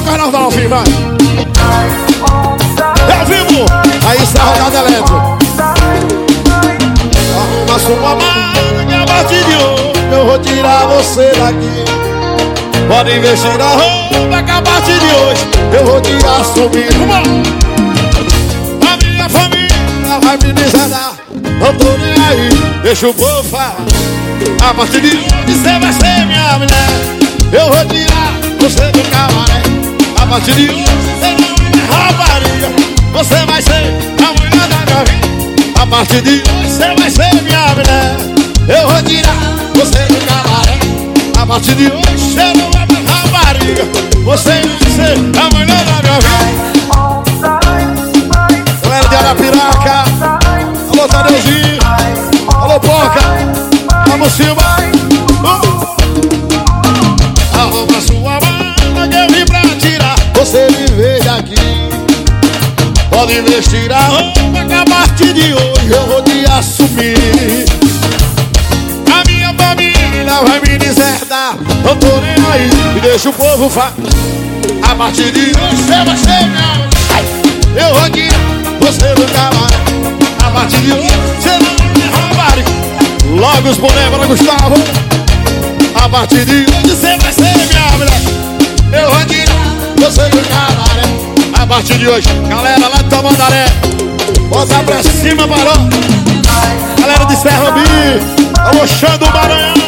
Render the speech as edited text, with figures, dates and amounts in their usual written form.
do carnaval, filho, vai. É ao vivo. Aí está a rodada elétrica. Arruma sua mala que a partir de hoje eu vou tirar você daqui. Pode investir na roupa que a partir de hoje eu vou te assumir. A minha família vai me deserdar, não tô nem aí, deixa o povo falar. A partir de hoje você vai ser minha mulher. Eu vou tirar você do cabaré. A partir de hoje você não é rapariga, você vai ser a mulher da minha vida. A partir de hoje você vai ser minha mulher. Eu vou tirar você do cabaré. A partir de hoje você não é mais rapariga, você vai ser a mulher da minha vida. Galera de Arapiraca, alô Tadeuzinho, alô Poca, vamos Silva. Arruma sua mala que eu vim pra tirar você viver daqui. Pode investir a roupa que a partir de hoje eu vou te assumir. A minha família vai me deserdar, não tô nem aí, e deixa o povo falar. A partir de hoje você vai ser minha mulher. Eu vou tirar você do cabaré. A partir de hoje você não é rapariga. Logo os bonés para Gustavo. A partir de hoje você vai ser minha mulher. Eu vou tirar você do cabaré. A partir de hoje, galera lá de Tamandaré, bota pra cima, Barão. Galera de Serra B, alô Xando Maranhão.